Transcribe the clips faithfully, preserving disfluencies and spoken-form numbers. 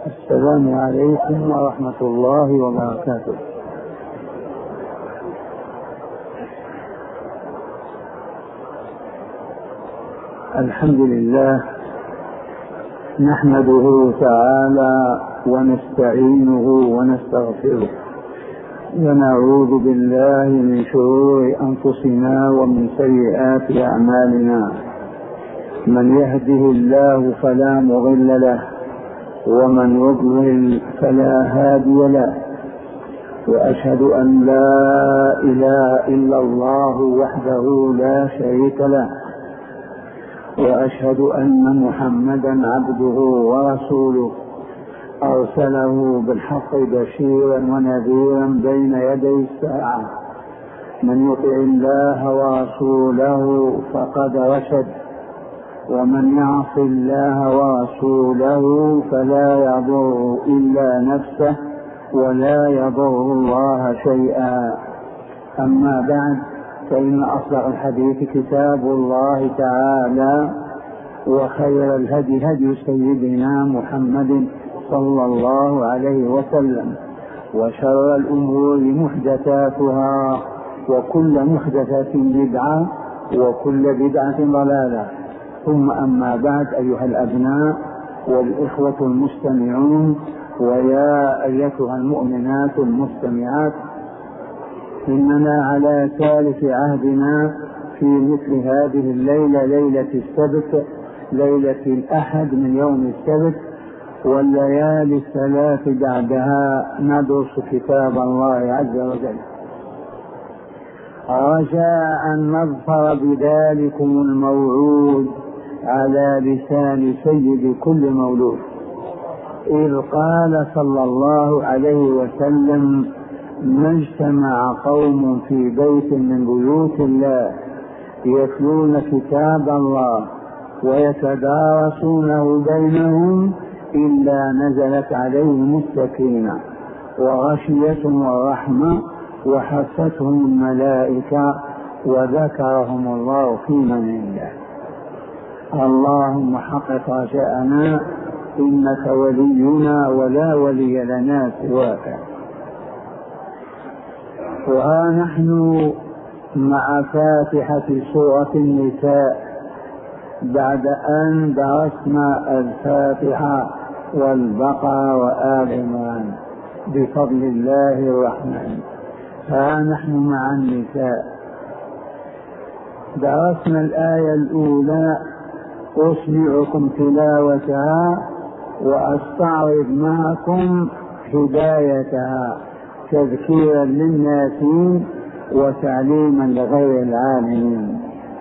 السلام عليكم ورحمة الله وبركاته. الحمد لله نحمده تعالى ونستعينه ونستغفره ونعوذ بالله من شرور أنفسنا ومن سيئات أعمالنا. من يهده الله فلا مضل له ومن يضلل فلا هادي له، وأشهد أن لا إله إلا الله وحده لا شريك له، وأشهد أن محمدا عبده ورسوله أرسله بالحق بشيرا ونذيرا بين يدي الساعة. من يطع الله ورسوله فقد رشد، ومن يعص الله ورسوله فلا يضر إلا نفسه ولا يضر الله شيئا. أما بعد، فإن أصدق الحديث كتاب الله تعالى، وخير الهدي هدي سيدنا محمد صلى الله عليه وسلم، وشر الأمور محدثاتها، وكل محدثة بدعة، وكل بدعة ضلالة. ثم أما بعد، أيها الأبناء والإخوة المستمعون، ويا أيتها المؤمنات المستمعات، إننا على ثالث عهدنا في مثل هذه الليلة، ليلة السبت، ليلة الأحد من يوم السبت، والليالي الثلاث بعدها ندرس كتاب الله عز وجل، رجاء أن نظفر بذلكم الموعود على لسان سيد كل مولود، إذ قال صلى الله عليه وسلم: ما اجتمع قوم في بيت من بيوت الله يتلون كتاب الله ويتدارسونه بينهم إلا نزلت عليهم السكينة وغشيتهم الرحمة وحفتهم الملائكة وذكرهم الله في من عنده. اللهم حقق رجاءنا، إنك ولينا ولا ولي لنا سواك. وها نحن مع فاتحة سورة النساء بعد أن درسنا الفاتحة والبقرة وآل عمران بفضل الله الرحمن. ها نحن مع النساء، درسنا الآية الأولى، أسمعكم تلاوتها وأستعرض معكم هدايتها تذكيرا للناسين وتعليما لغير العالمين.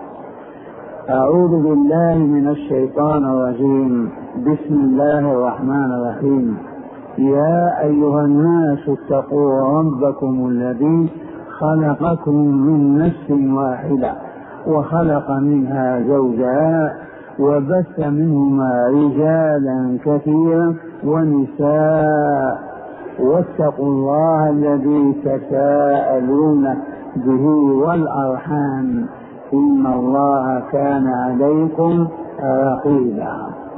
أعوذ بالله من الشيطان الرجيم. بسم الله الرحمن الرحيم. يا أيها الناس اتقوا ربكم الذي خلقكم من نفس واحدة وخلق منها زوجها وبث منهما رجالا كثيرا ونساء، واتقوا الله الذي تساءلون به والأرحام، إن الله كان عليكم رقيبا.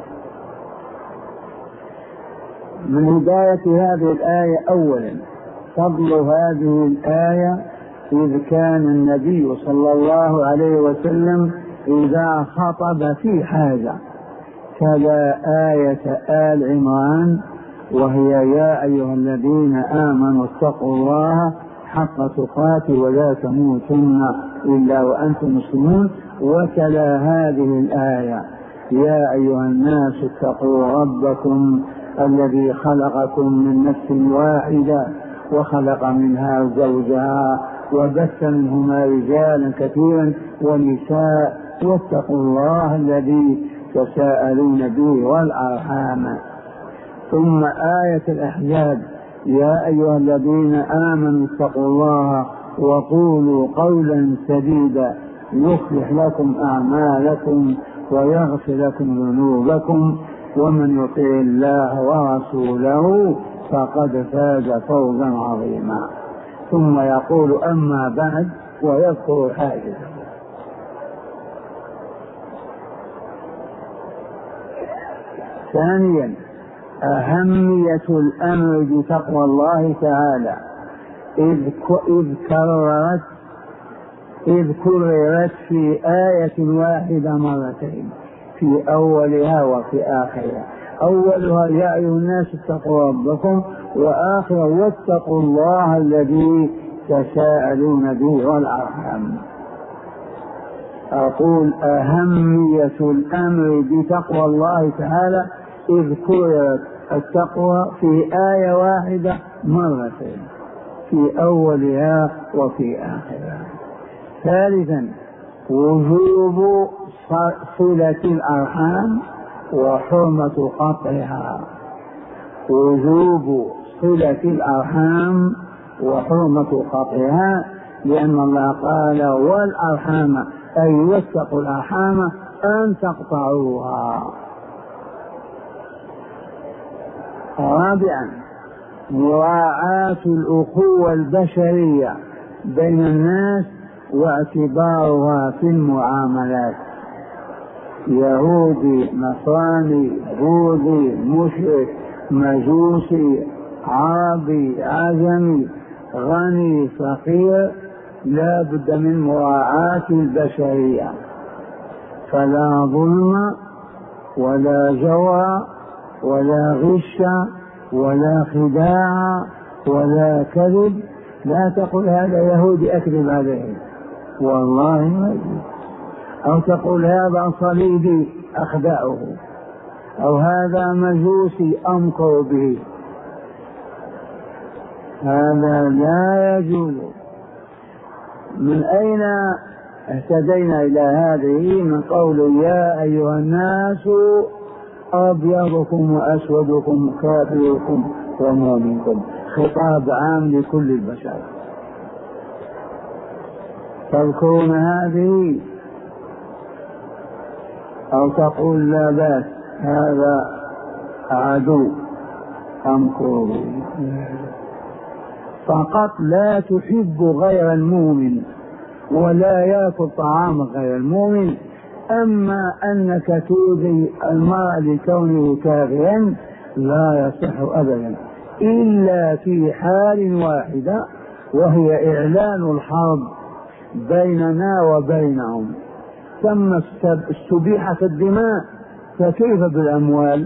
من هداية هذه الآية أولا فضل هذه الآية، إذ كان النبي صلى الله عليه وسلم إذا خطب في حاجة تلا آية آل عمران، وهي يا أيها الذين آمنوا اتقوا الله حق تقاته ولا تموتن إلا وأنتم مسلمون، وتلا هذه الآية: يا أيها الناس اتقوا ربكم الذي خلقكم من نفس واحدة وخلق منها زوجها وبث منهما رجالا كثيرا ونساء، واتقوا الله الذي تساءلون به والأرحام. ثم آية الأحزاب: يا أيها الذين آمنوا اتقوا الله وقولوا قولا سديدا يصلح لكم أعمالكم ويغفر لكم ذنوبكم، ومن يطع الله ورسوله فقد فاز فوزا عظيما. ثم يقول: أما بعد، ويذكر حاجة. ثانيا، أهمية الأمر بتقوى الله تعالى إذ كررت إذ كررت في آية واحدة مرتين، في أولها وفي آخرها. أولها يا أيها الناس اتقوا ربكم، وآخرها واتقوا الله الذي تساءلون به والأرحام. أقول أهمية الأمر بتقوى الله تعالى إذ كررت التقوى في آية واحدة مرتين، في أولها وفي آخرها. ثالثا وجوب صلة الأرحام وحرمة قطعها. وجوب صلة الأرحام وحرمة قطعها، لأن الله قال والأرحام أي واتقوا الأرحام أن تقطعوها. رابعا مراعاة الأخوة البشرية بين الناس واعتبارها في المعاملات. يهودي، نصراني، بوذي، مشرك، مجوسي، عربي، عجمي، غني، فقير، لا بد من مراعاة البشرية، فلا ظلم ولا جور ولا غش ولا خداع ولا كذب. لا تقل هذا يهودي أكذب عليه والله ما يجوز، أو تقول هذا صليبي أخدعه، أو هذا مجوسي أمكر به، هذا لا يجوز. من أين اهتدينا إلى هذه؟ من قول يا أيها الناس أبيضكم وأسودكم كافركم ومؤمنكم، خطاب عام لكل البشر. تذكرون هذه أو تقول لا بأس هذا عدو أمكر فقط لا تحب غير المؤمن ولا يأكل طعام غير المؤمن. أما أنك تؤذي المرء لكونه كافرا لا يصح أبدا إلا في حال واحدة، وهي إعلان الحرب بيننا وبينهم، ثم استبيحت الدماء، فكيف بالأموال؟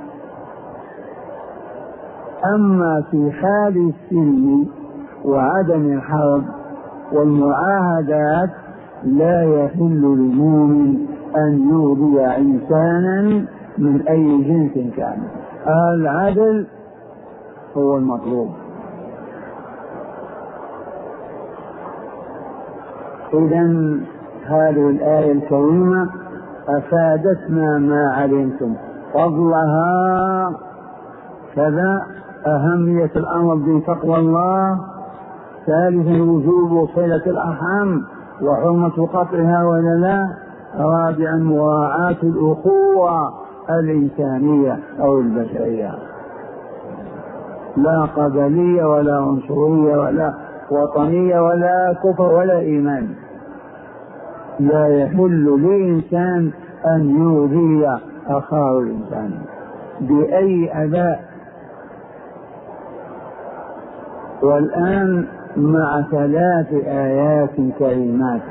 أما في حال السلم وعدم الحرب والمعاهدات لا يحل للمؤمن أن يؤذي إنسانا من أي جنس كان. العدل هو المطلوب. إذن هذه الآية الكريمة أفادتنا ما علمتم، فضلها كذا، أهمية الأمر بتقوى الله، ثالثا وجوب صلة الأرحام وحرمة قطعها ولا لا، رابعا مراعاة الأخوة الإنسانية أو البشرية، لا قبلية ولا عنصرية ولا وطنية ولا كفر ولا إيمان. لا يحل لإنسان أن يؤذي أخاه الإنسان بأي أداء. والآن مع ثلاث آيات كريمات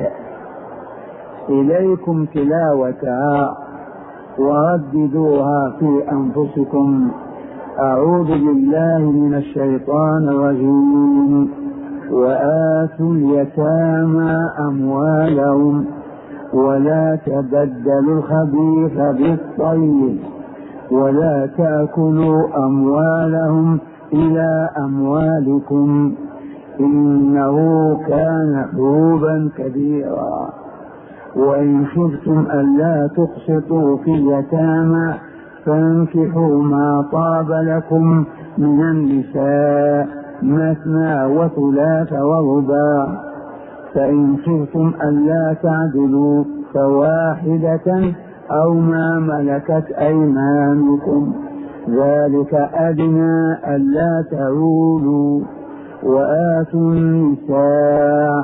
إليكم تلاوتها ورددوها في أنفسكم. أعوذ بالله من الشيطان الرجيم. وآتوا اليتامى أموالهم ولا تبدلوا الخبيث بالطيب ولا تأكلوا أموالهم إلى أموالكم إنه كان حوبا كبيرا. وإن خفتم ألا تقسطوا في اليتامى فانكحوا ما طاب لكم من النساء مثنى وثلاث ورباع، فإن خفتم ألا تعدلوا فواحدة أو ما ملكت أيمانكم ذلك أدنى ألا تعولوا. وآتوا النساء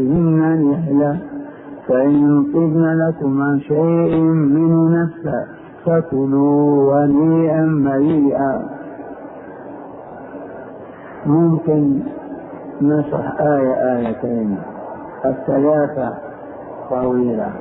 صدقاتهن نحلة فإن طبن لكم عن شيء منه نفسا فكلوا هنيئا مريئا. ممكن نشرح آية آيتين، الثلاثة طويلة.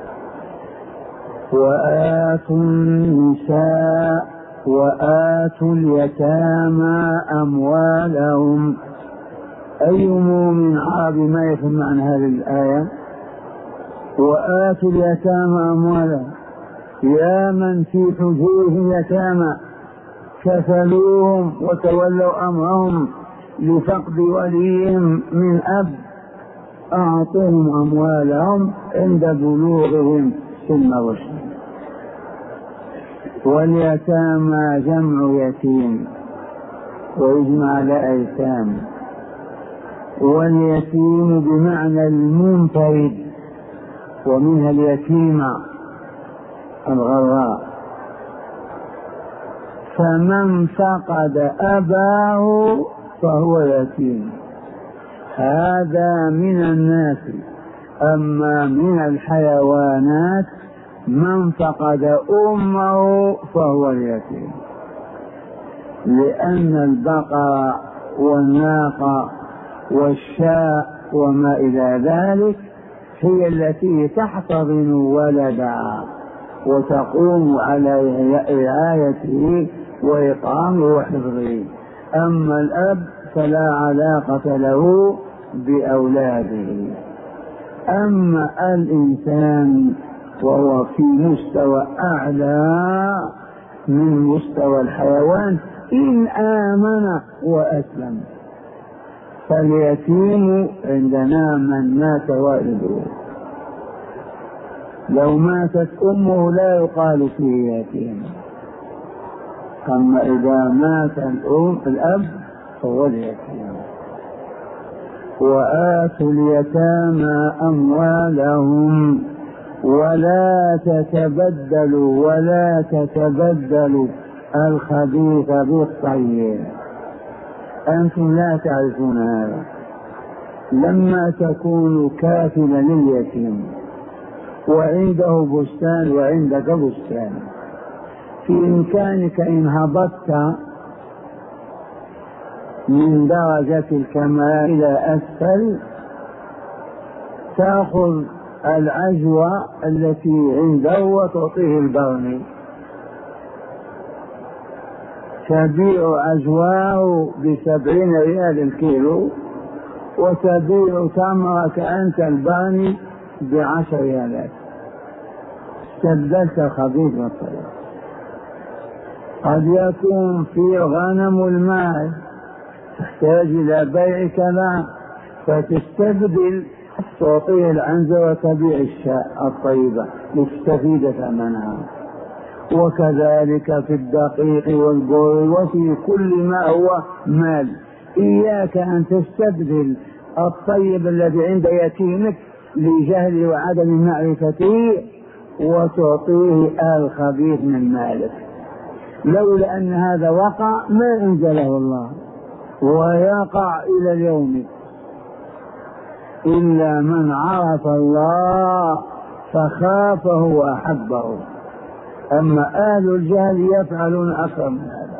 وآتوا النساء وآتوا اليتامى أموالهم. أي مؤمن عربي ما يفهم معنى هذه الآية؟ وآتوا اليتامى أموالهم، يا من في حجورهم يتامى كفلوهم وتولوا أمرهم لفقد وليهم من أب، أعطوهم أموالهم عند بلوغهم سن الرشد. واليتامى جمع يتيم ويجمع على أيتام، واليتيم بمعنى المنفرد، ومنها اليتيمة الغراء. فمن فقد أباه فهو يتيم، هذا من الناس. أما من الحيوانات من فقد أمه فهو اليتيم، لأن البقر والناقة والشاء وما إلى ذلك هي التي تحتضن ولدها وتقوم على رعايته وإطعامه وحفظه. أما الأب فلا علاقة له بأولاده. أما الإنسان وهو في مستوى أعلى من مستوى الحيوان إن آمن وأسلم. فاليتيم عندنا من مات والده، لو ماتت أمه لا يقال فيه يتيم. أما إذا مات الأم الأب فهو اليتيم. وآتوا اليتامى أموالهم ولا تتبدلوا ولا تتبدلوا الخبيث بالطيب. أنتم لا تعرفون هذا. لما تكون كافلا لليتيم وعنده بستان وعندك بستان، في إمكانك إن هبطت من درجة الكمال إلى أسفل تأخذ العجوة التي عنده وتعطيه البرمي، تبيع عجواه بسبعين ريال الكيلو وتبيع تمرك أنت البرمي بعشر ريالات. استبدلت الخبيث والطيب. قد يكون في غنم الماء تحتاج إلى بيع كذا فتستبدل، تعطيه العنزة وتبيع الشاء الطيبة لتستفيد ثمنها. وكذلك في الدقيق والبر وفي كل ما هو مال. إياك أن تستبدل الطيب الذي عند يتيمك لجهل وعدم معرفته وتعطيه الخبيث من مالك. لولا أن هذا وقع ما أنزله الله، ويقع إلى اليوم إلا من عرف الله فخافه وأحبه. أما أهل الجهل يفعلون أكثر من هذا.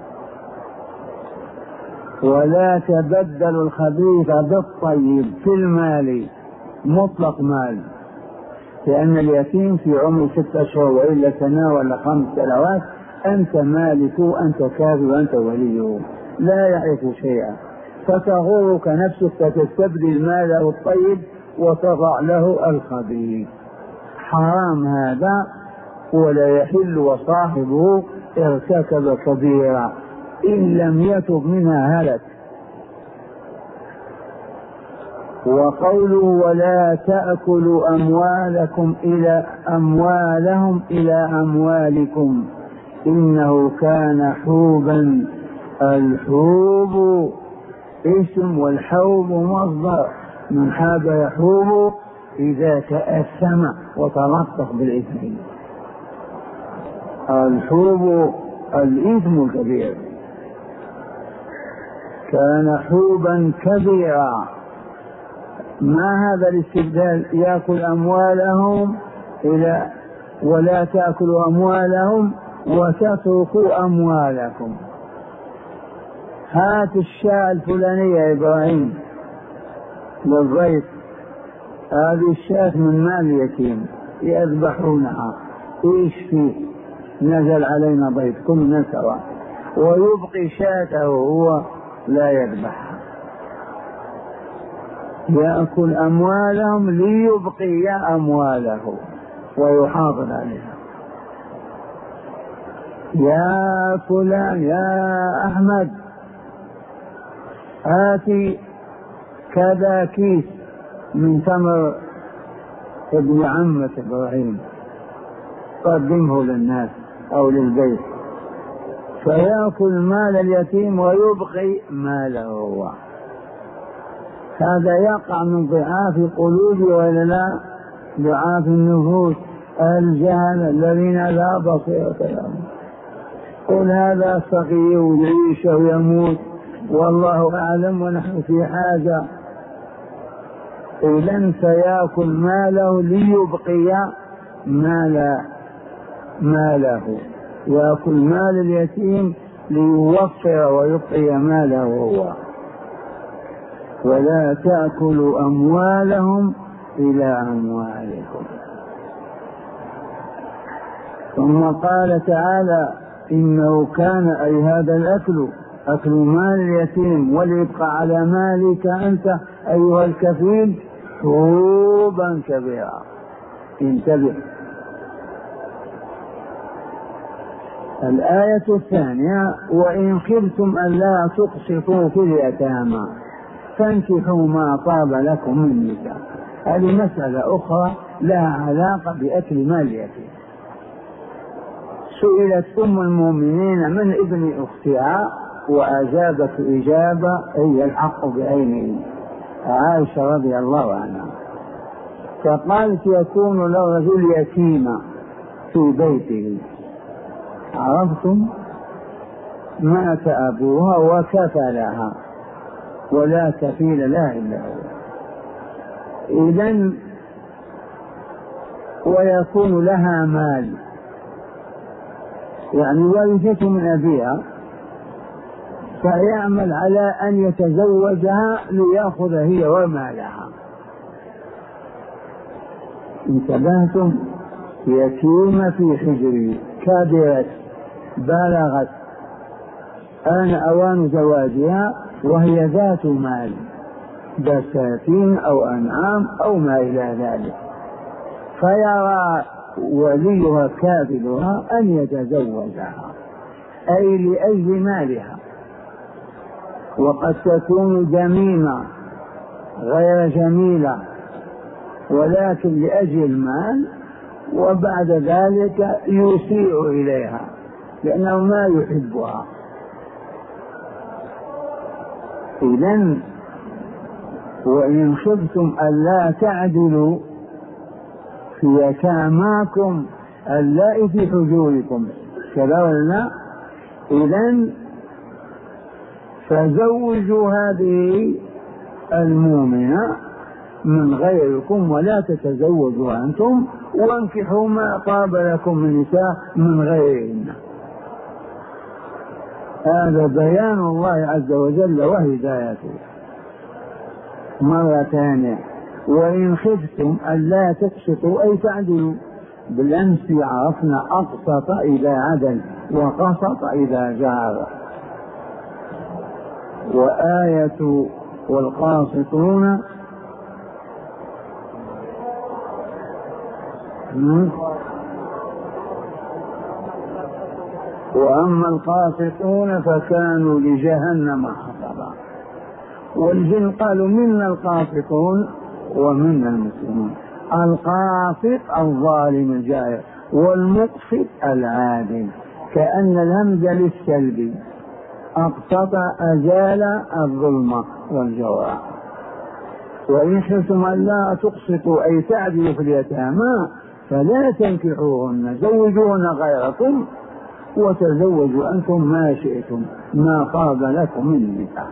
ولا تبدلوا الخبيث بالطيب في المال، مطلق مال، لأن اليتيم في عمر ستة أشهر وإلا سنة ولا خمس سنوات أنت مالك وأنت كافي وأنت وليه، لا يعرف شيئا، فتغرك نفسك فتستبدل المال الطيب وتضع له الخبيث. حرام هذا ولا يحل، وصاحبه ارتكب كبيرة إن لم يتب منها هلك. وقوله ولا تأكلوا أموالكم إلى أموالهم إلى أموالكم إنه كان حوبا. الحوب اسم والحوب مصدر من حاب يحوب إذا تأثم وتلطف بالإثم. الحوب الإثم الكبير. كان حوبا كبيرا. ما هذا الاستبدال؟ يأكل أموالهم إلى ولا تأكلوا أموالهم وتتركوا أموالكم. هات الشاة الفلانية يا إبراهيم للضيف، هذه الشاة من مال يتيم يذبحونها، إيش فيه؟ نزل علينا ضيف كلنا سوا، ويبقي شاته وهو لا يذبحها، يأكل أموالهم ليبقي أمواله ويحافظ عليها. يا فلان يا أحمد آتي كذا كيس من تمر ابن عمة إبراهيم قدمه للناس أو للبيت، فيأكل مال اليتيم ويبقي ماله هو. هذا يقع من ضعاف القلوب ولا لا؟ ضعاف النفوس الجهل الذين لا بصيرة لهم. قل هذا صغير يعيش ويموت والله أعلم ونحن في حاجة. إذن سيأكل ماله ليبقي مال ماله، يأكل مال اليتيم ليوفر ويبقي ماله هو. ولا تأكلوا أموالهم إلى أموالكم. ثم قال تعالى إنه كان أي هذا الأكل أكل مال اليتيم وليبقى على مالك أنت أيها الكفيل حوبا كبيرا. انتبه. الآية الثانية وإن خفتم ألا تقسطوا في اليتامى فانكحوا ما طاب لكم من النساء. هذه مسألة أخرى لها علاقة بأكل مال اليتيم. سئلت أم المؤمنين من ابن أختها وأجابت إجابة هي الحق بعينه، عائشة رضي الله عنها، فقالت يكون للرجل يتيمة في بيته، عرفتم، مات أبوها وكفلها ولا كفيل لها إلا هو، إذن ويكون لها مال يعني ورثته من أبيها، فيعمل على أن يتزوجها ليأخذ هي ومالها. انتبهتم؟ يتيمة في حجره كبرت بلغت آن أوان زواجها وهي ذات مال بساتين أو أنعام أو ما إلى ذلك، فيرى وليها كافلها أن يتزوجها أي لأجل مالها، وقد تكون جميلة غير جميلة ولكن لأجل المال، وبعد ذلك يسيء إليها لأنه ما يحبها. إذن وإن خفتم ألا تعدلوا في يتاماكم اللائي في حجوركم كذا ولا، إذن فزوجوا هذه المؤمنة من غيركم ولا تتزوجوا أنتم، وانكحوا ما طاب لكم من نساء من غيرهن. هذا بيان الله عز وجل وهدايته. مرة ثانية وإن خفتم ألا تقسطوا أي تعدلوا. بالأمس عرفنا أقسط إذا عدل وقسط إذا جار. وآية والقاسطون وأما القاسطون فكانوا لجهنم حطبا. والجن قالوا منا القاسطون ومنا المسلمون. القاسط الظالم الجائر والمقسط العادل، كأن الهمزة للسلب، أقسط أزال الظلم والجوع. وإن خفتم ألا تقسطوا أي تعدلوا في اليتامى فلا تنكحوهن، زوجوهن غيركم وتزوجوا أنتم ما شئتم ما طاب لكم من النساء.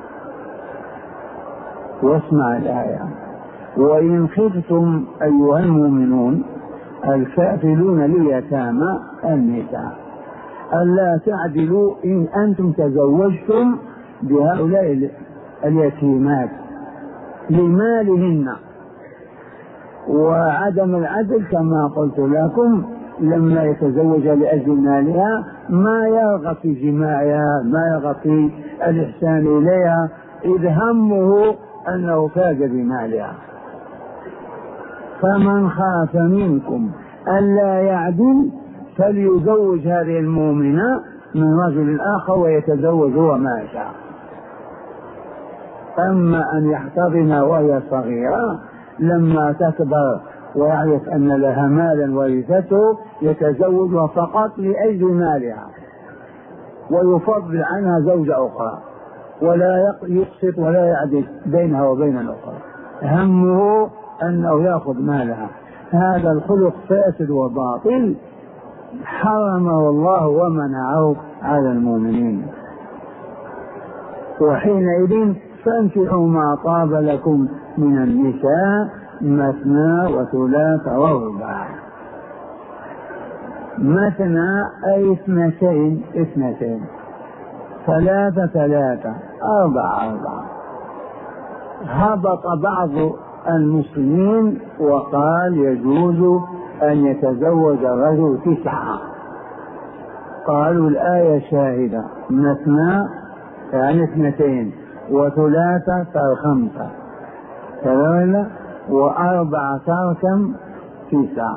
واسمع الآية وإن خفتم أيها المؤمنون الكافلون ليتامى النساء ألا تعدلوا إن أنتم تزوجتم بهؤلاء اليتيمات لمالهن. وعدم العدل كما قلت لكم لما يتزوج لأجل مالها ما يرغب في جماعها، ما يرغب في الإحسان إليها، إذ همه أنه فاز بمالها. فمن خاف منكم ألا يعدل فليزوج هذه المؤمنة من رجل آخر ويتزوج هو ما شاء. أما أن يحتضن وهي صغيرة لما تكبر ويعرف أن لها مالا ورثته يتزوج فقط لأجل مالها ويفضل عنها زوجة أخرى ولا يقسط ولا يعدل بينها وبين الأخرى، همه أنه يأخذ مالها. هذا الخلق فاسد وباطل حرمه الله ومنعه على المؤمنين. وحينئذ فانكحوا ما طاب لكم من النساء مثنى وثلاث ورباع. مثنى أي اثنتين اثنتين، ثلاثة ثلاثة، أربعة أربعة. هبط بعض المسلمين وقال يجوز أن يتزوج الرجل تسعة. قالوا الآية شاهدة، مثنى يعني اثنتين وثلاثة فالخمسة كذلك وأربعة تركم تسعة.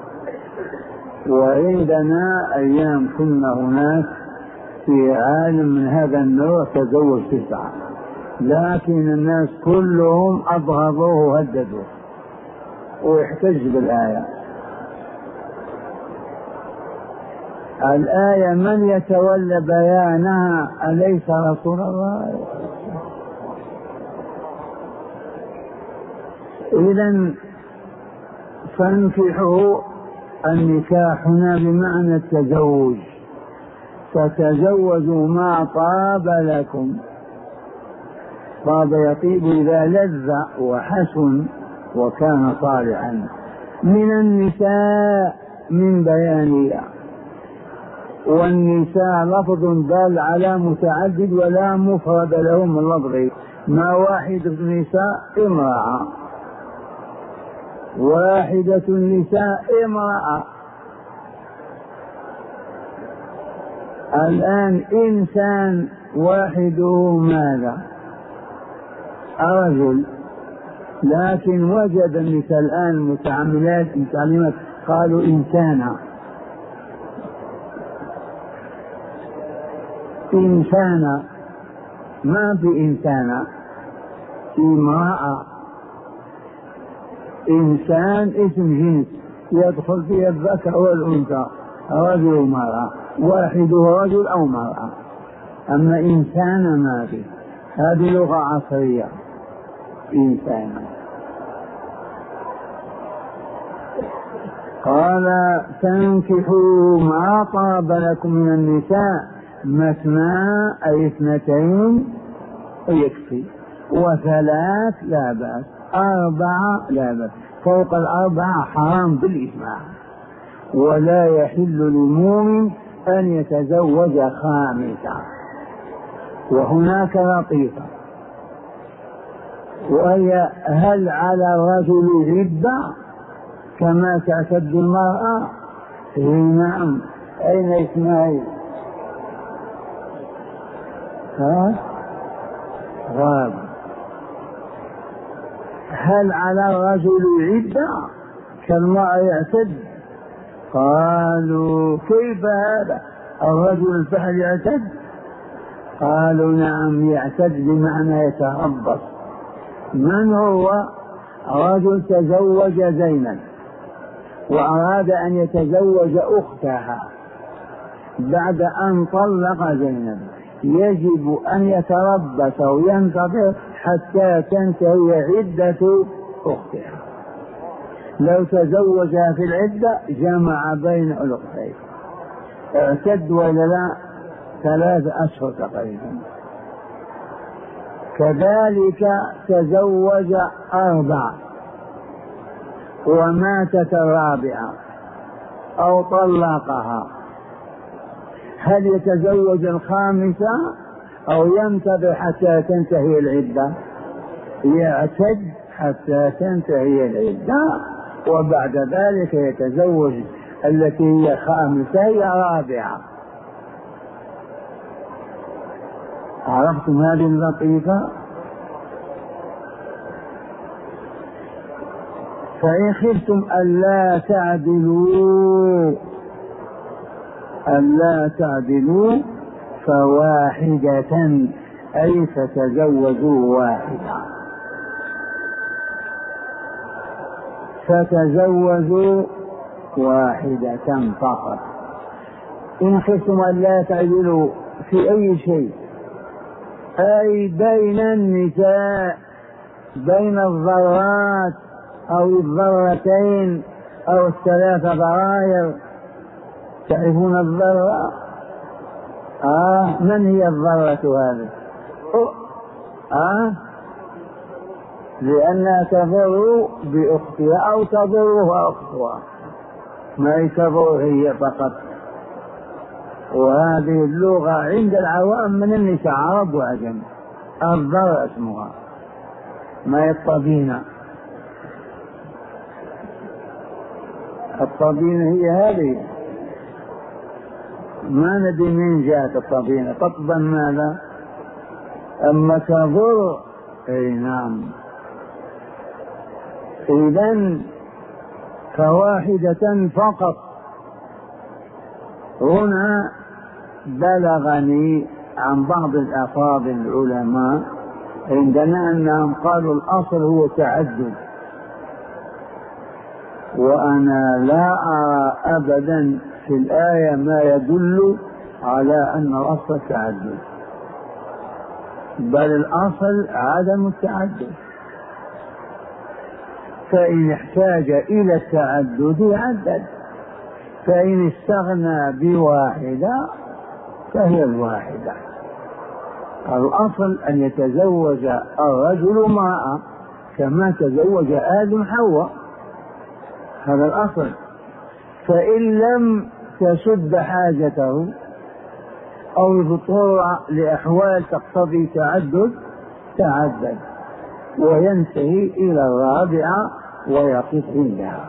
وعندنا أيام كنا هناك في عالم من هذا النوع تزوج تسعة، لكن الناس كلهم أبغضوه وهددوه ويحتج بالآية. الآية من يتولى بيانها أليس رسول الله؟ إذن فانكحوا، النكاح هنا بمعنى التزوج، فتزوجوا ما طاب لكم. طاب يطيب إذا لذ وحسن وكان صالحا من النساء من بيانها. والنساء لفظ دال على متعدد ولا مفرد له من لفظه، ما واحد النساء امرأة، واحدة النساء امرأة. الآن إنسان واحده ماذا؟ رجل، لكن وجد النساء الآن المتعاملات المتعلمات قالوا إنسانة، إنسانة ما في إنسانة، في امرأة. إنسان اسم جنس يدخل فيه الذكر والأنثى، رجل ومرأة، واحد رجل أو مرأة. أما إنسان ما في، هذه لغة عصرية إنسان. قال تنكحوا ما طاب لكم من النساء مثنى أي اثنتين يكفي، وثلاث لا بأس، أربعة لا بأس، فوق الأربعة حرام بالإجماع. ولا يحل للمؤمن أن يتزوج خامسة. وهناك لطيفة وهي هل على الرجل عدة كما تعتد المرأة؟ نعم. أين إسماعيل؟ ها؟ غاب. هل على الرجل عدة كالمرأة يعتد؟ قالوا كيف هذا؟ الرجل الفحل يعتد؟ قالوا نعم يعتد بمعنى يتربص. من هو؟ رجل تزوج زينب وأراد أن يتزوج أختها بعد أن طلق زينب، يجب أن يتربص وينتظر حتى تنتهي عدة أختها. لو تزوجها في العدة جمع بين الأختين، اعتد ولا لا؟ ثلاث أشهر تقريبا. كذلك تزوج أربع وماتت الرابعة أو طلقها، هل يتزوج الخامسة أو ينتظر حتى تنتهي العدة؟ يعتد حتى تنتهي العدة وبعد ذلك يتزوج التي هي خامسة هي رابعة. عرفتم هذه اللطيفة؟ فإن خفتم ألا تعدلوا ألا تعدلوا فواحدة أي فتزوجوا واحدة فتزوجوا واحدة فقط. إن خفتم ألا تعدلوا في أي شيء أي بين النساء بين الضرات أو الضرتين أو الثلاث ضرائر. تعرفون الضرة؟ آه من هي الضرة هذه؟ آه لأنها تضر بأختها أو تضرها أختها، ما تضر هي فقط. وهذه اللغة عند العوام من النساء عرب وعجم. الضرة اسمها ما يطبين. الطبينة هي هذه، ما ندري من جاءت الطبينة تطبا ماذا؟ أما تضر أي نعم. إذن فواحدة فقط. هنا بلغني عن بعض الأفاضل العلماء عندنا أنهم قالوا الأصل هو تعدد، وأنا لا أرى أبدا في الآية ما يدل على أن الأصل تعدد، بل الأصل عدم التعدد. فإن احتاج إلى التعدد عدد، فإن استغنى بواحدة فهي الواحدة. الأصل أن يتزوج الرجل امرأة كما تزوج آدم حواء، هذا الأصل. فإن لم تسد حاجته أو يضطر لأحوال تقتضي تعدد تعدد وينتهي إلى الرابعة ويقف عندها.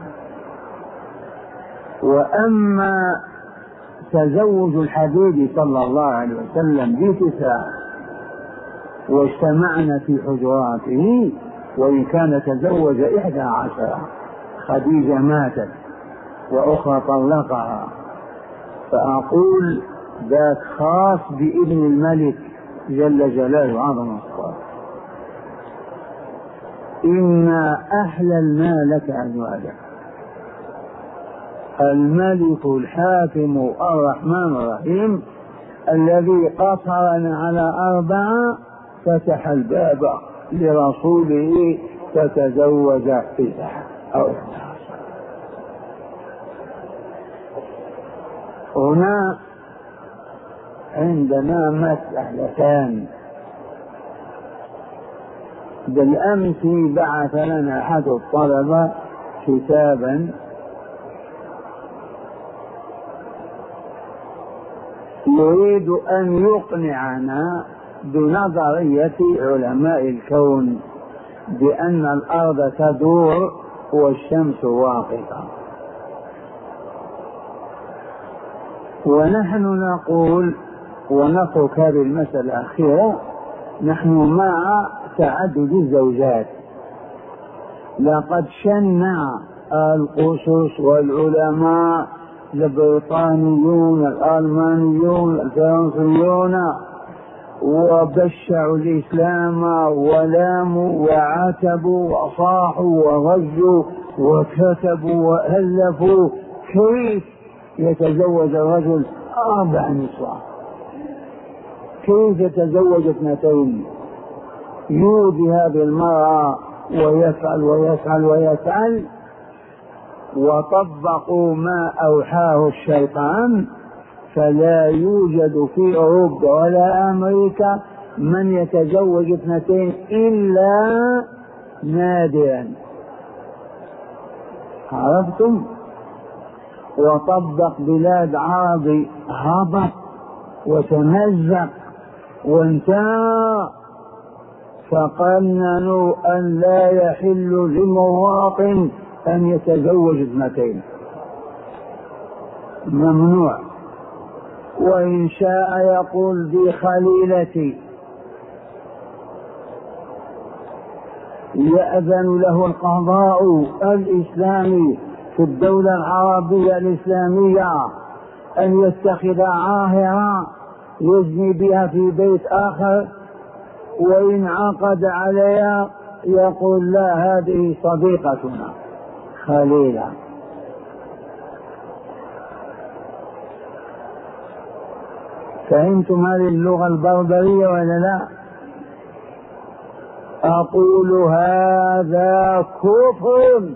وأما تزوج الحبيب صلى الله عليه وسلم بتسع واجتمعنا في حجراته، وإن كان تزوج إحدى عشرة، خديجة ماتت وأخرى طلقها، فأقول ذاك خاص بابن الملك جل جلاله عظم الصلاة. إنا أحللنا لك أزواجك. الملك الحاكم الرحمن الرحيم الذي قصرنا على أربعة فتح الباب لرسوله فتزوج تسعة أو إحدى عشر. هنا عندنا مسألتان. بالأمس بعث لنا أحد الطلبة كتابا يريد أن يقنعنا بنظرية علماء الكون بأن الأرض تدور والشمس واقفة، ونحن نقول ونترك هذه المسألة الأخيرة، نحن مع تعدد الزوجات. لقد شنع القصص والعلماء البريطانيون الألمانيون الفرنسيون وبشعوا الإسلام ولاموا وعتبوا وصاحوا وغزوا وكتبوا وألفوا كيف يتزوج الرجل أربع نسوة، كيف يتزوج اثنتين، يؤذي هذه المرأة ويفعل ويفعل ويفعل. وطبقوا ما أوحاه الشيطان، فلا يوجد في أوروبا ولا أمريكا من يتزوج اثنتين إلا نادرا. عرفتم؟ وطبق بلاد عربي هبط وتمزق وانتهى، فقننوا أن لا يحل لمواطن أن يتزوج اثنتين، ممنوع. وإن شاء يقول بخليلتي يأذن له القضاء الإسلامي في الدولة العربية الإسلامية أن يتخذ عاهرة يزني بها في بيت آخر، وإن عقد عليها يقول لا هذه صديقتنا خليلة. فهمتم هذه اللغة البربرية ولا لا؟ أقول هذا كفر،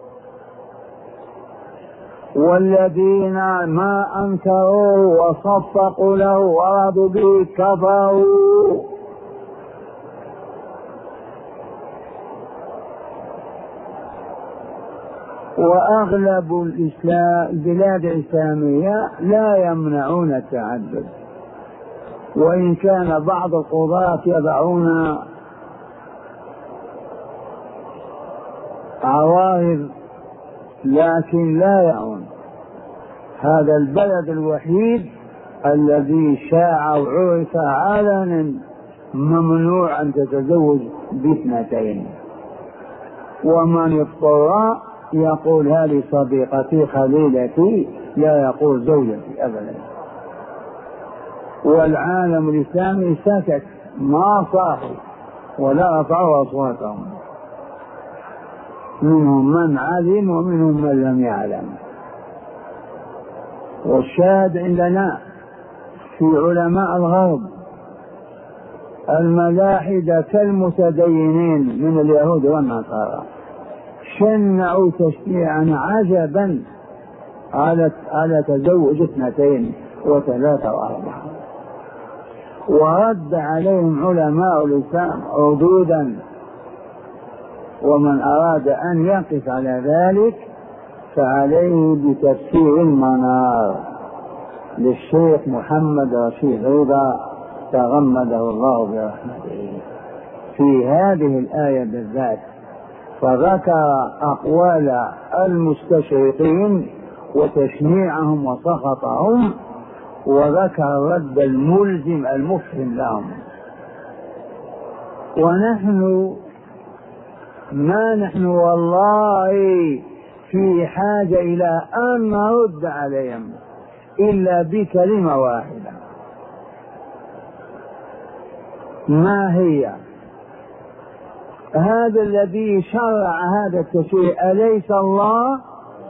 والذين ما أنكروه وصفقوا له ورضوا به كفروا. وأغلب الإسلام البلاد الإسلامية لا يمنعون التعدد، وإن كان بعض القضاة يضعون عوارض لكن لا يعون. هذا البلد الوحيد الذي شاع وعرف علنا ممنوع أن تتزوج باثنتين، ومن اضطر يقول هذه صديقتي خليلتي، لا يقول زوجتي أبدا. والعالم الإسلامي سكت، ما صاحوا ولا رفعوا أصواتهم، منهم من علم ومنهم من لم يعلم. والشاهد عندنا في علماء الغرب الملاحدة كالمتدينين من اليهود والنصارى شنعوا تشنيعا عجبا على على تزوج اثنتين وثلاثة وأربعة، ورد عليهم علماء الإسلام ردودا. ومن أراد أن يقف على ذلك فعليه بتفسير المنار للشيخ محمد رشيد رضا تغمده الله برحمته في هذه الآية بالذات، فذكر أقوال المستشرقين وتشنيعهم وسخطهم، وذكر الرد الملزم المفهم لهم. ونحن ما نحن والله في حاجة إلى أن نرد عليهم إلا بكلمة واحدة، ما هي؟ هذا الذي شرع هذا التشريع أليس الله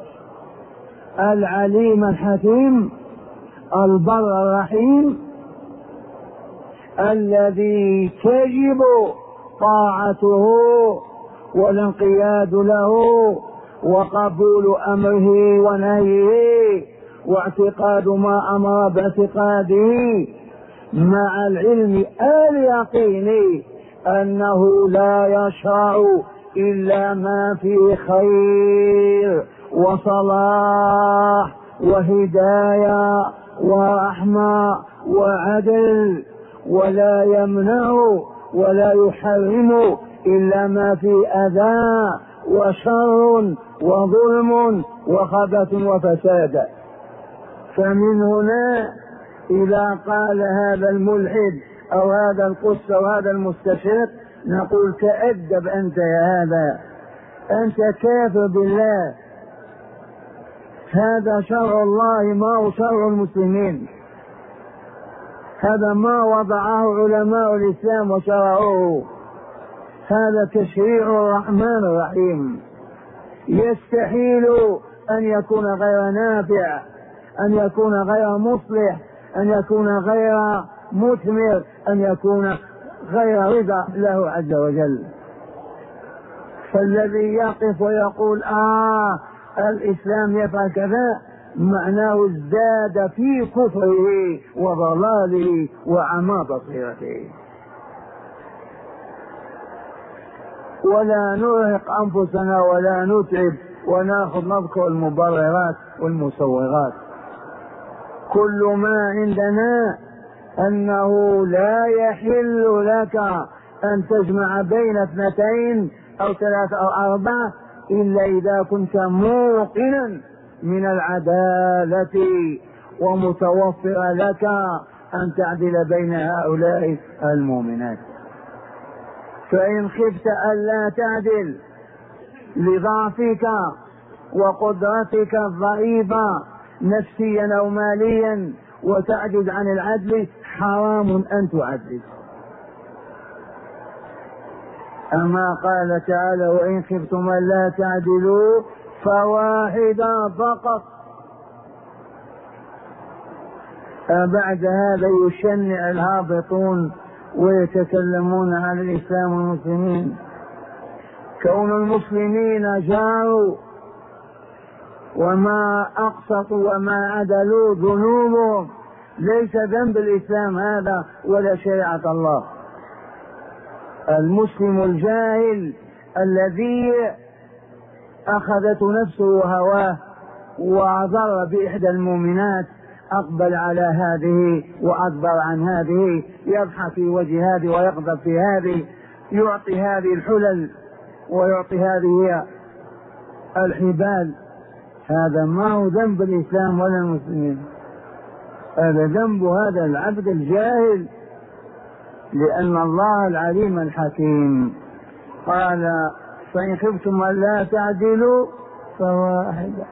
العليم الحكيم البر الرحيم الذي تجب طاعته والانقياد له وقبول أمره ونهيه واعتقاد ما أمر باعتقاده، مع العلم اليقيني أنه لا يشرع إلا ما فيه خير وصلاح وهداية ورحمة وعدل، ولا يمنع ولا يحرم إلا ما فيه أذى وشر وظلم وخبث وفساد. فمن هنا إذا قال هذا الملحد أو هذا القس أو هذا المستشرق نقول تأدب أنت يا هذا، أنت كافر بالله، هذا شرع الله ما هو شرع المسلمين، هذا ما وضعه علماء الإسلام وشرعوه، هذا تشريع الرحمن الرحيم، يستحيل أن يكون غير نافع، أن يكون غير مصلح، أن يكون غير مثمر، أن يكون غير رضا له عز وجل. فالذي يقف ويقول آه الإسلام يفعل كذا معناه ازداد في كفره وضلاله وعمى بصيرته. ولا نرهق أنفسنا ولا نتعب وناخذ نذكر المبررات والمسوغات، كل ما عندنا أنه لا يحل لك أن تجمع بين اثنتين أو ثلاثة أو أربعة إلا إذا كنت موقنا من العدالة ومتوفر لك أن تعدل بين هؤلاء المؤمنات. فإن خفت ألا تعدل لضعفك وقدرتك الضعيفة نفسيا أو ماليا وتعجز عن العدل، حرام أن تعدل. أما قال تعالى: وإن خفتم ألا تعدلوا فواحدة فقط. بعد هذا يشنع الهابطون ويتكلمون عن الإسلام والمسلمين. كون المسلمين جاروا وما أقسطوا وما عدلوا ذنوبهم، ليس ذنب الإسلام هذا ولا شريعة الله. المسلم الجاهل الذي أخذته نفسه وهواه وعذر بإحدى المؤمنات أقبل على هذه وأدبر عن هذه، يضحك في وجه هذه ويغضب في هذه، يعطي هذه الحلل ويعطي هذه الحبال. هذا ما هو ذنب الإسلام ولا المسلمين، هذا ذنب هذا العبد الجاهل، لأن الله العليم الحكيم قال: فإن خفتم ألا تعدلوا فواحدة.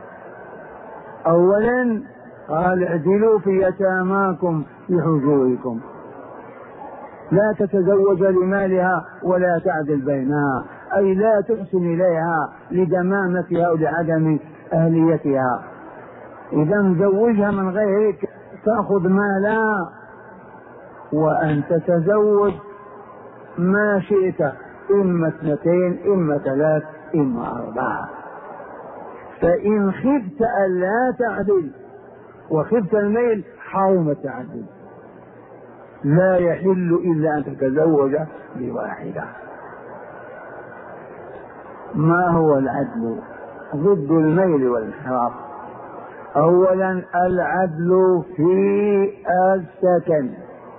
أولا قال: اعدلوا في يتاماكم في حجوركم، لا تتزوج لمالها ولا تعدل بينها، أي لا تحسن إليها لدمامتها أو لعدم أهليتها. إذا زوجها من غيرك تأخذ مالا، وأن تتزوج ما شئت، إما اثنتين إما ثلاث إما أربعة. فإن خفت ألا تعدل وخفت الميل حرم التعدل، لا يحل إلا أن تتزوج بواحدة. ما هو العدل؟ ضد الميل والانحراف. أولا العدل في السكن،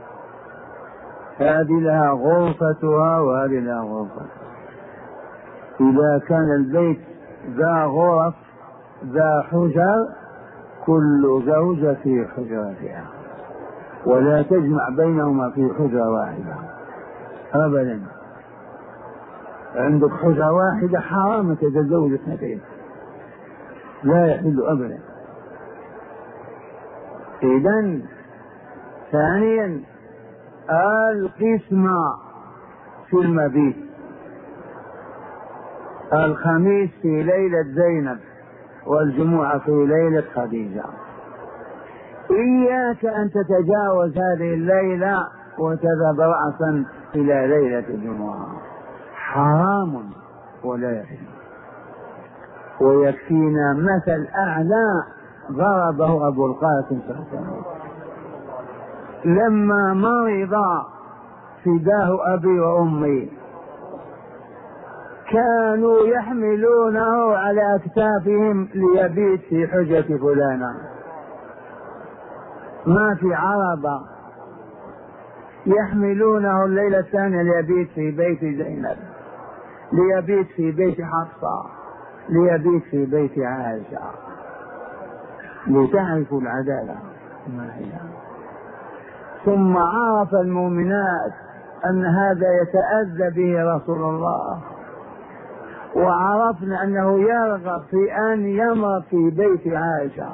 هذه لها غرفتها وهذه لها غرفتها. إذا كان البيت ذا غرف ذا حجر، كل زوجة في حجرتها، ولا تجمع بينهما في حجرة واحدة أبدا. عندك حجرة واحدة حرام تتزوج اثنتين، لا يحل أبدا. إذن ثانيا القسمة في المبيت. الخميس في ليلة زينب والجمعة في ليلة خديجة. إياك أن تتجاوز هذه الليلة وتذهب رأسا إلى ليلة الجمعة، حرام ولا يحل. ويكفينا مثل أعلى ضربه أبو القاسم صلى الله عليه وسلم لما مرض فداه أبي وأمي، كانوا يحملونه على أكتافهم ليبيت في حجة فلانة، ما في عربة، يحملونه الليلة الثانية ليبيت في بيت زينب، ليبيت في بيت حفصة، ليبيت في بيت عائشة، لتعرفوا العدالة ما هي. ثم عرف المؤمنات أن هذا يتأذى به رسول الله، وعرفنا أنه يرغب في أن يمر في بيت عائشة،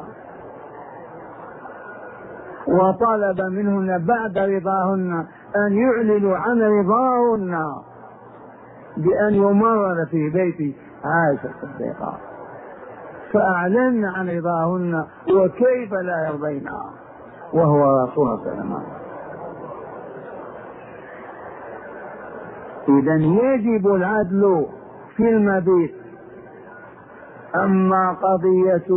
وطلب منهن بعد رضاهن أن يعلنوا عن رضاهن بأن يمرر في بيت عائشة الصديقة، فأعلن عن رضاهن، وكيف لا يرضين وهو رسول الله صلى الله عليه وسلم. إذن يجب العدل في المبيت. أما قضية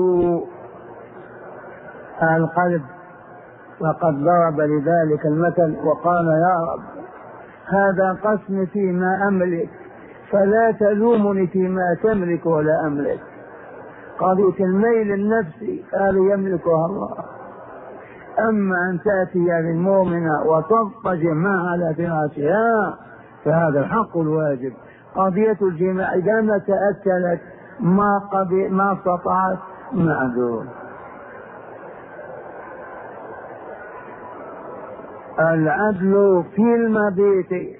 القلب فقد ضرب لذلك المثل وقال: يا رب هذا قسم فيما أملك فلا تلومني فيما تملك ولا أملك. قضية الميل النفسي هذا يملكها الله، أما أن تأتي للمؤمنة وتضطجع معها على فراشها فهذا الحق الواجب. قضية الجماع إذا ما تأكلت ما قبل ما استطعت معذور. العدل في المبيت.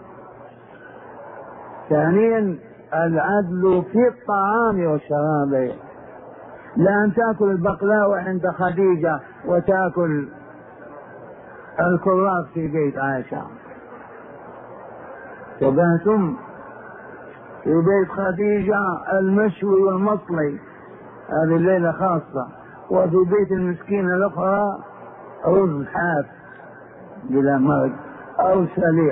ثانيا العدل في الطعام والشراب. لا أن تأكل البقلاوة عند خديجة وتأكل الكراث في بيت عائشة. تبهتم في بيت خديجة المشوي والمصلي هذه الليلة خاصة، وفي بيت المسكينة الأخرى رز حاف بلا مرق أو سليق.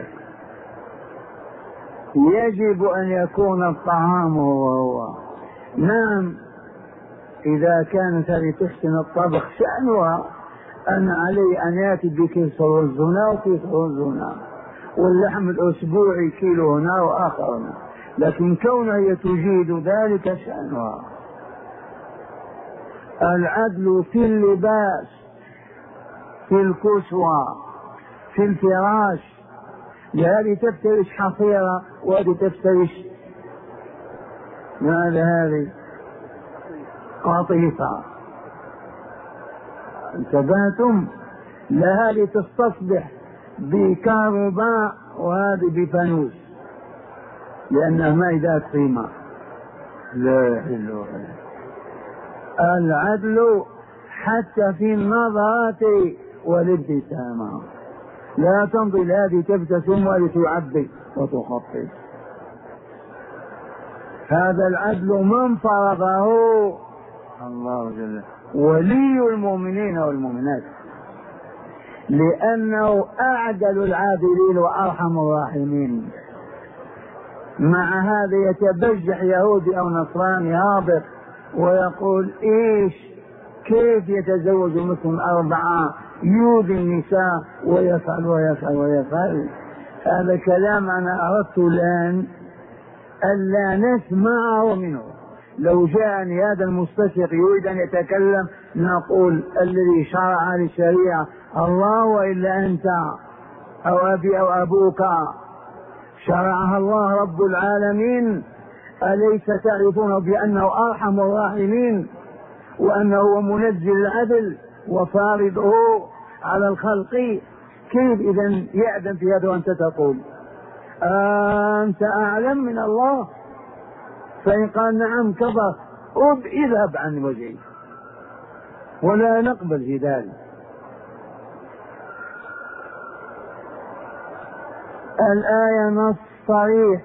يجب أن يكون الطعام هو هو. نعم إذا كانت هذه تحسن الطبخ شأنها أن عليه أن يأتي بكيس رز هنا وكيس رز هنا، واللحم الأسبوعي كيلو هنا وآخر هنا، لكن كونها تجيد ذلك شأنها. العدل في اللباس، في الكسوة، في الفراش. هذه تفترش حصيرة وهذه تفترش ماذا هذه قطيفة. انتبهتم؟ لا هذه تستصبح بكهرباء وهذه بفانوس لأنها ما ذات قيمة. لا إله إلا العدل حتى في النظرات والابتسامة. لا تنظر هذه تبتسم وهذه تعبي وتخطط. هذا العدل من فرضه الله جل ولي المؤمنين والمؤمنات، لأنه أعدل العادلين وأرحم الراحمين. مع هذا يتبجح يهودي أو نصراني هابط ويقول إيش كيف يتزوج مثل أربعة يؤذي النساء ويفعل ويفعل ويفعل. هذا كلام أنا أردت الآن ألا نسمعه منه. لو جاءني هذا المستشرق يريد أن يتكلم نقول الذي شرع للشريعة الله وإلا أنت أو أبي أو أبوك، شرعها الله رب العالمين. أليس تعرفون بأنه أرحم الراحمين وأنه هو منزل العدل وفارضه على الخلق؟ كيف إذا يأذن في هذا وأنت تقول أنت أعلم من الله؟ فإن قال نعم كفر اذهب عن وجهي ولا نقبل في ذلك. الآية نص صريح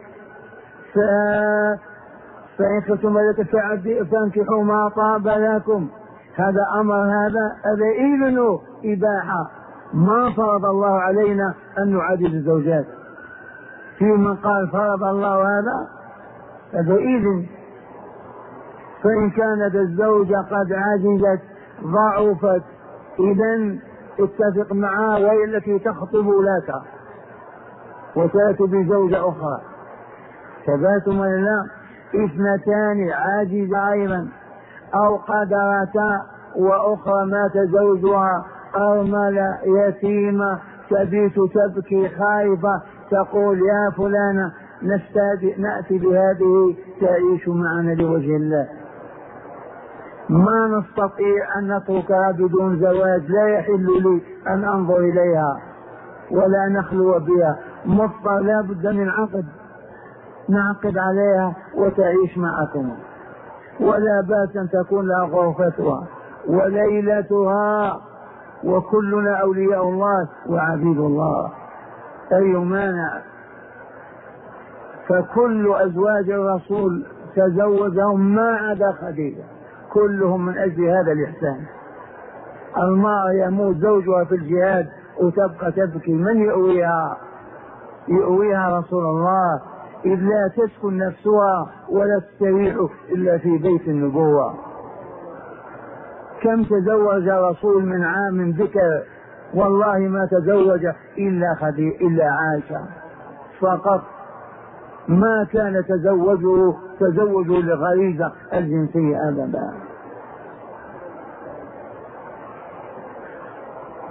فإن خفتم ألا فانكحوا ما طاب لكم. هذا أمر هذا هذا إذن إباحة. ما فرض الله علينا أن نعدد الزوجات. في من قال فرض الله هذا هذا إذن. فإن كانت الزوجة قد عجزت ضعفت إذن اتفق معها وهي التي تخطب لك وتأتي بزوجة أخرى. ثباتم ولا اثنتان عاجزة أيضا أو قدرتا وأخرى مات زوجها أرملة يتيمة تبيت تبكي خائفة تقول يا فلانة نأتي بهذه تعيش معنا لوجه الله. ما نستطيع أن نتركها بدون زواج. لا يحل لي أن أنظر إليها ولا نخلو بها. مضطر لا بد من عقد نعقد عليها وتعيش معكم، ولا بأس أن تكون لها غرفتها وليلتها وكلنا أولياء الله وعبيد الله. أي مانع؟ فكل أزواج الرسول تزوجهم ما عدا خديجة كلهم من أجل هذا الإحسان. المرأة يموت زوجها في الجهاد وتبقى تبكي من يؤويها؟ يؤويها رسول الله، إذ لا تسكن نفسها ولا تستريح إلا في بيت النبوة. كم تزوج رسول من عام ذكر والله ما تزوج إلا خديجة إلا عائشة فقط. ما كان تزوجه تزوجه لغريزة الجنسية أبدا.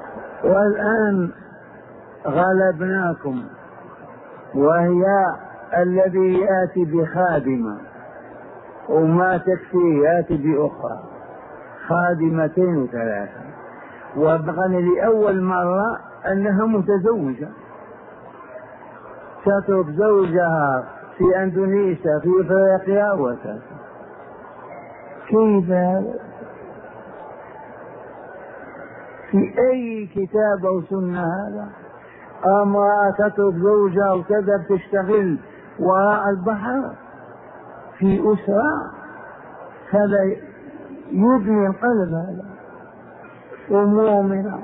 والآن غلبناكم، وهي الذي يأتي بخادمة وما تكفي يأتي بأخرى، خادمتين وثلاثة. وبغني لأول مرة أنها متزوجة، تترك زوجها في أندونيسيا في إفريقيا وتأتي. كيف هذا؟ في أي كتاب أو سنة هذا؟ امرأة تترك زوجها وتذهب تشتغل وراء البحر في أسرة؟ هذا يبني القلب، هذا ومؤمنة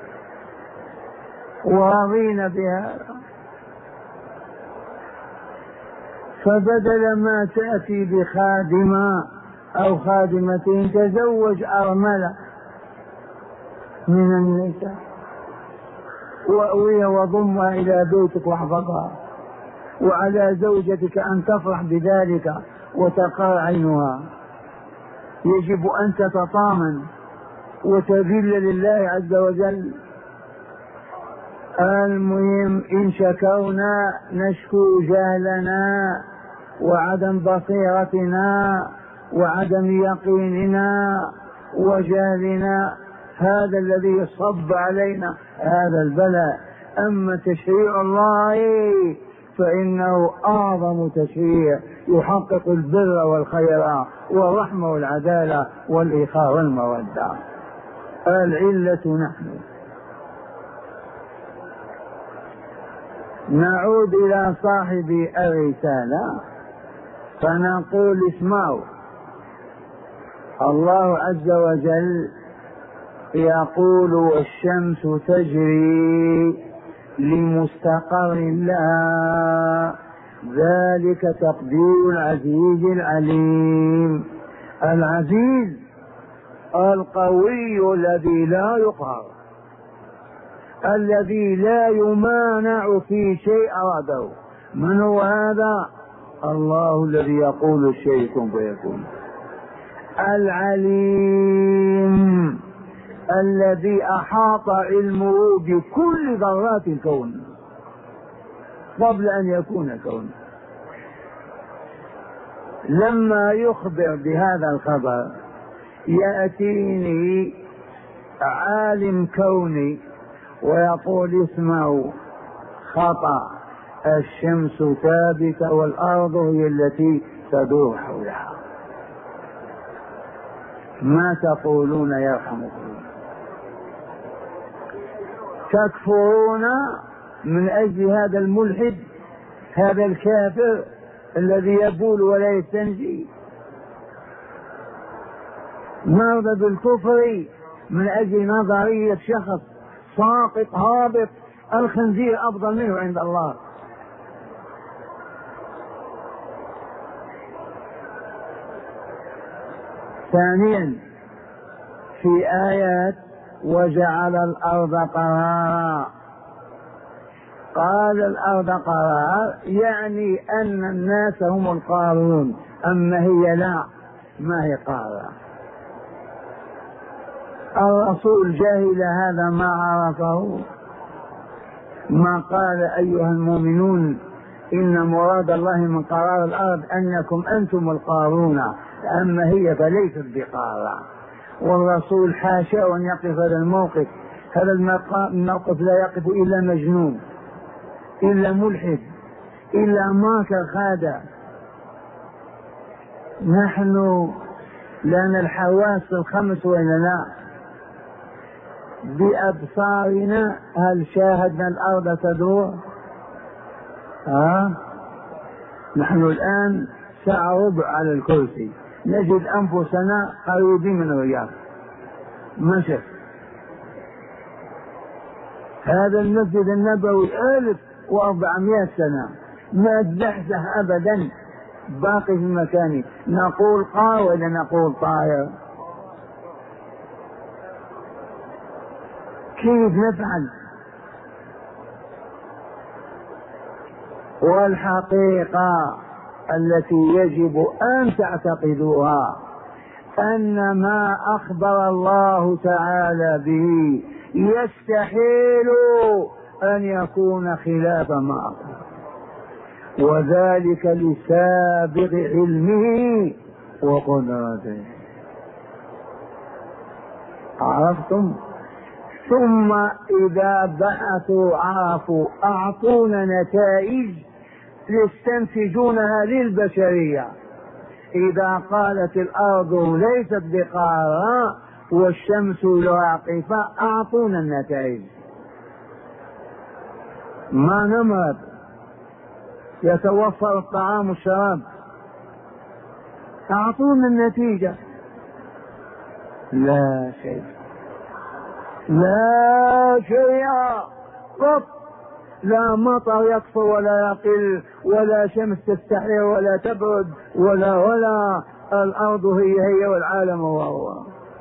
وراضين بهذا. فبدل ما تأتي بخادمة أو خادمتين تزوج أرملة من النساء وأويها وضمها إلى بيتك واحفظها، وعلى زوجتك أن تفرح بذلك وتقر عينها. يجب أن تتطامن وتذل لله عز وجل. المهم إن شكونا نشكو جهلنا وعدم بصيرتنا وعدم يقيننا وجهلنا، هذا الذي صب علينا هذا البلاء. أما تشريع الله فإنه أعظم تشريع يحقق البر والخير والرحمة والعدالة والإخاء والمودة. العلة نحن. نعود إلى صاحب الرسالة فنقول اسمعوا، الله عز وجل يقول والشمس تجري لمستقر لها ذلك تقدير العزيز العليم. العزيز القوي الذي لا يقهر، الذي لا يمانع في شيء أراده. من هو هذا؟ الله الذي يقول الشيء كن فيكون. العليم الذي أحاط علمه بكل ذرات الكون قبل أن يكون كون. لما يخبر بهذا الخبر يأتيني عالم كوني ويقول اسمعوا خطأ، الشمس ثابتة والأرض هي التي تدور حولها. ما تقولون يرحمكم؟ تكفرون من أجل هذا الملحد، هذا الكافر الذي يبول ولا يستنجي. مرضى بالكفر من أجل نظرية شخص ساقط هابط، الخنزير أفضل منه عند الله. ثانيا في آيات وجعل الأرض قرارا، قال الأرض قرار يعني أن الناس هم القارون، أما هي لا، ما هي قارة. الرسول جاهل هذا ما عرفه، ما قال أيها المؤمنون إن مراد الله من قرار الأرض أنكم أنتم القارون، أما هي فليست بقارة. والرسول حاشا أن يقف هذا الموقف، هذا الموقف لا يقف إلا مجنون، إلا ملحد، إلا ماكر خادع. نحن لنا الحواس الخمس وإلا لا؟ بأبصارنا هل شاهدنا الأرض تدور؟ ها؟ نحن الآن ساعة ربع على الكرسي نجد أنفسنا قريبين من الرياض. ما شف هذا المسجد النبوي ألف وأربعمائة سنة ما تزحزح أبدا، باقي في مكانه. نقول قار ولا نقول طائر؟ كيف نفعل؟ والحقيقة التي يجب أن تعتقدوها أن ما أخبر الله تعالى به يستحيل أن يكون خلاف ما أخبر، وذلك لسابق علمه وقدرته. عرفتم؟ ثم إذا بحثوا عرفوا أعطونا نتائج يستنتجونها للبشرية. إذا قالت الأرض ليست بقارة والشمس واقفة أعطونا النتائج، ما نمرض، يتوفر الطعام والشراب، أعطونا النتيجة. لا شيء، لا شيء قط، لا مطر يكفر ولا يقل، ولا شمس تستحير ولا تبرد، ولا ولا الأرض هي هي والعالم هو هو.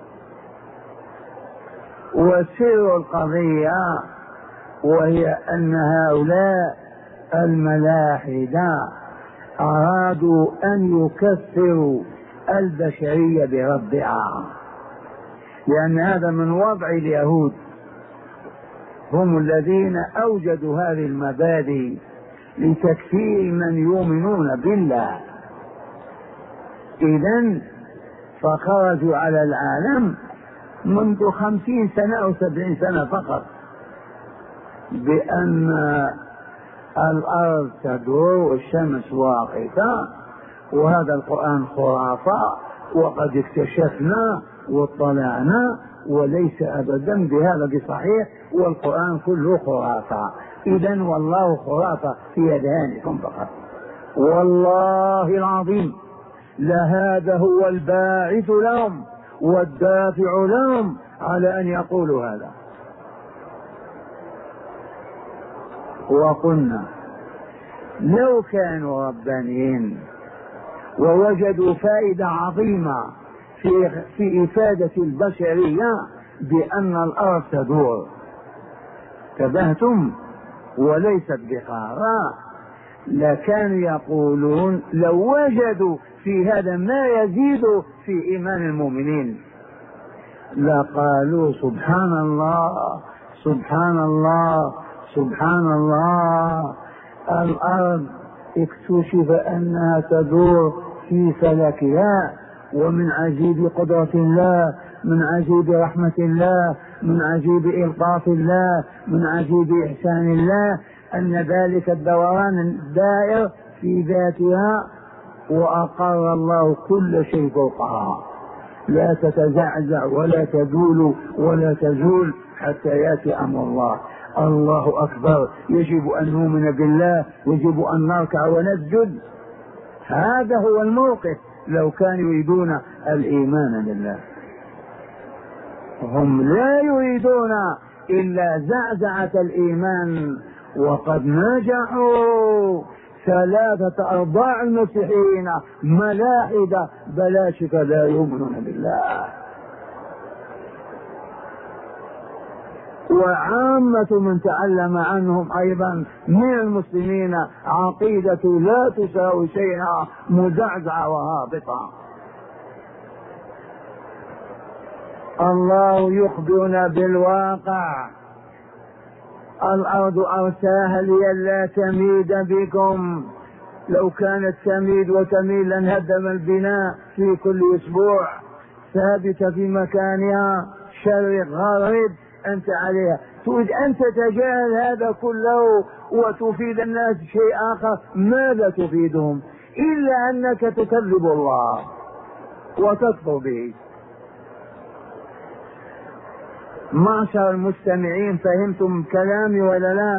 وسر القضية وهي أن هؤلاء الملاحدة أرادوا أن يكفروا البشرية بربها، لأن هذا من وضع اليهود، هم الذين أوجدوا هذه المبادئ لتكفير من يؤمنون بالله. إذن فخرجوا على العالم منذ خمسين سنة أو سبعين سنة فقط بأن الأرض تدور والشمس واقفة، وهذا القرآن خرافة، وقد اكتشفنا واطلعنا وليس أبدا بهذا بصحيح، والقرآن كله خرافة. إذن والله خرافة في أذهانكم فقط. والله العظيم لهذا هو الباعث لهم والدافع لهم على أن يقولوا هذا. وقلنا لو كانوا ربانيين ووجدوا فائدة عظيمة في, في إفادة البشرية بأن الأرض تدور، تبهتم وليست بقارة، لكانوا يقولون لو وجدوا في هذا ما يزيد في إيمان المؤمنين لقالوا سبحان الله سبحان الله سبحان الله، الأرض اكتشف أنها تدور في فلكها، ومن عجيب قدرة الله، من عجيب رحمة الله، من عجيب إلطاف الله، من عجيب إحسان الله أن ذلك الدوران الدائر في ذاتها، وأقر الله كل شيء فوقها، لا تتزعزع ولا تدول ولا تزول حتى يأتي أمر الله. الله أكبر، يجب أن نؤمن بالله، يجب أن نركع ونسجد. هذا هو الموقف لو كانوا يريدون الإيمان بالله. هم لا يريدون إلا زعزعة الإيمان، وقد نجحوا ثلاثة أرباع المسيحيين ملاحدة بلاشفة لا يؤمنون بالله، وعامة من تعلم عنهم أيضا من المسلمين عقيدة لا تساوي شيئا، مزعزعة وهابطة. الله يخبرنا بالواقع. الأرض أرساها لئلا تميد بكم، لو كانت تميد وتميل لانهدم البناء في كل أسبوع، ثابتة في مكانها، شرق غرب أنت عليها. تريد أن تتجاهل هذا كله وتفيد الناس شيء آخر، ماذا تفيدهم إلا أنك تكذب الله وتكفر به. معشر المستمعين، فهمتم كلامي ولا لا؟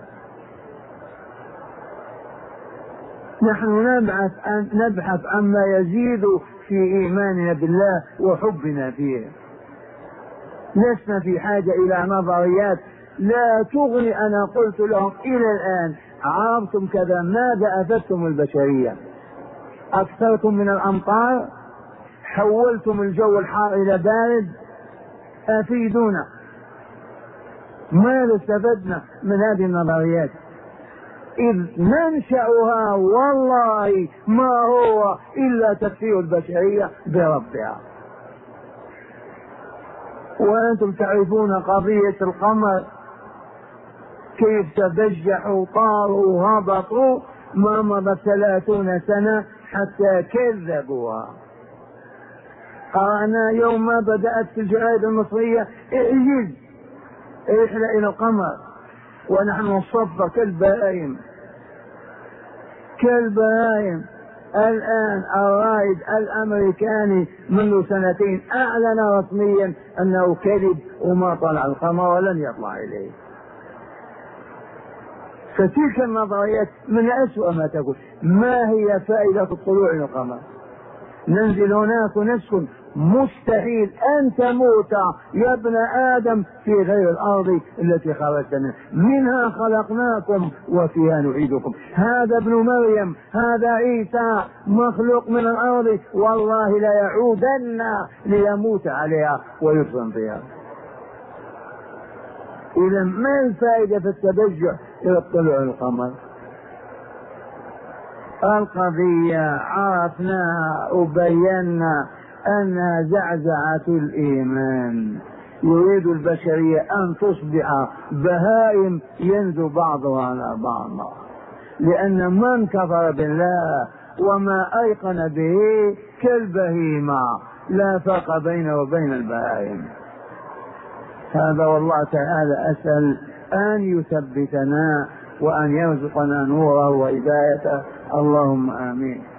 نحن نبحث عن نبحث عما يزيد في إيماننا بالله وحبنا فيه، لسنا في حاجة إلى نظريات لا تغني. أنا قلت لهم إلى الآن عرفتم كذا، ماذا أفدتم البشرية؟ أكثرتم من الأمطار، حولتم الجو الحار إلى بارد، أفيدونا، ماذا استفدنا من هذه النظريات؟ إذ منشأها والله ما هو إلا تكفير البشرية بربها. وأنتم تعرفون قضية القمر كيف تبجحوا طاروا وهبطوا، ما مضت ثلاثون سنة حتى كذبوها. قرأنا يوم ما بدأت في الجرائد المصرية اعجز رحلة إلى القمر، ونحن نصفر كالبهائم كالبهائم. الآن الرائد الأمريكاني منذ سنتين أعلن رسميا أنه كذب وما طلع القمر ولن يطلع إليه. فتلك النظريات من أسوأ ما تقول. ما هي فائدة الطلوع إلى القمر؟ ننزل هناك ونسكن، مستحيل أن تموت يا ابن آدم في غير الأرض التي خرجت منها، منها خلقناكم وفيها نعيدكم. هذا ابن مريم، هذا عيسى مخلوق من الأرض، والله لا يعودن ليموت عليها ويفضل فيها. إذا ما الفائدة في التبجح إلى الطلوع القمر؟ القضية عرفناها وبينا أنها زعزعة الإيمان. يريد البشرية أن تصبح بهائم ينزو بعضها على بعض، لأن من كفر بالله وما أيقن به كالبهيمة، لا فرق بينه وبين البهائم. هذا والله تعالى أسأل أن يثبتنا وأن يرزقنا نوره وهدايته، اللهم آمين.